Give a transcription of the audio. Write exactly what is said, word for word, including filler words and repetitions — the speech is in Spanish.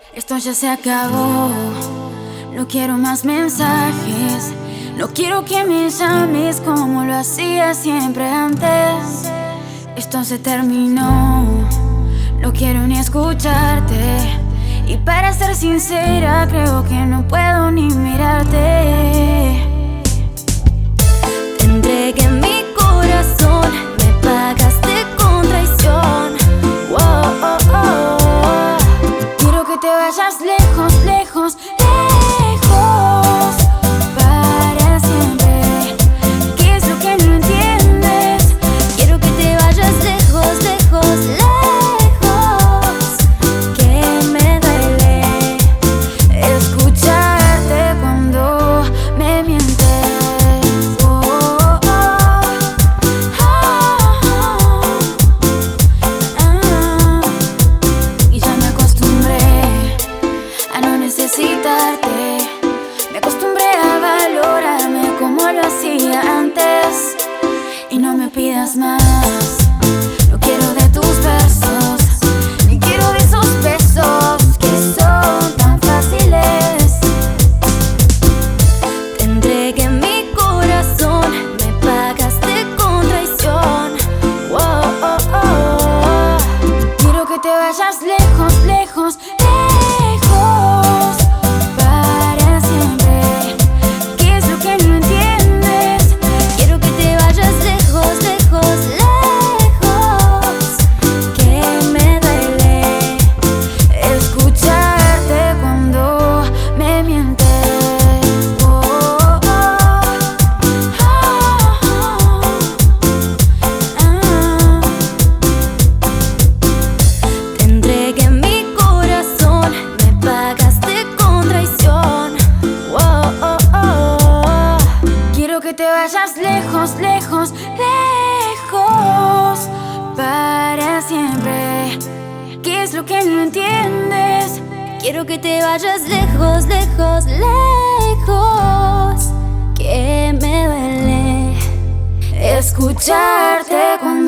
Esto ya se acabó, no quiero más mensajes. No quiero que me llames como lo hacía siempre antes. Esto se terminó, no quiero ni escucharte. Y para ser sincera, creo que no puedo ni mirarte. Te entregué mi corazón, me pagaste con traición. Wow, oh, oh. Quiero que te vayas lejos, lejos, lejos, para siempre. ¿Qué es lo que no entiendes? Quiero que te vayas lejos, lejos, lejos, que me duele escucharte cuando me mientes. Oh, oh, oh, oh, oh. Y ya me acostumbré a no necesitarte. Me acostumbré a valorarme como lo hacía antes. Y no me pidas más. No quiero de tus besos, ni quiero de esos besos que son tan fáciles. Te entregué mi corazón, me pagaste con traición. Wow, oh, oh. Quiero que te vayas lejos, lejos, lejos, para siempre. ¿Qué es lo que no entiendes? Quiero que te vayas lejos, lejos, lejos, que me duele escucharte cuando me mientes. Oh, oh, oh, oh, oh. Te entregué mi corazón, me pagaste con traición. Wow, oh, oh. Quiero que te vayas lejos, lejos, lejos, para siempre. ¿Qué es lo que no entiendes? Quiero que te vayas lejos, lejos, lejos, que me duele Escucharte cuando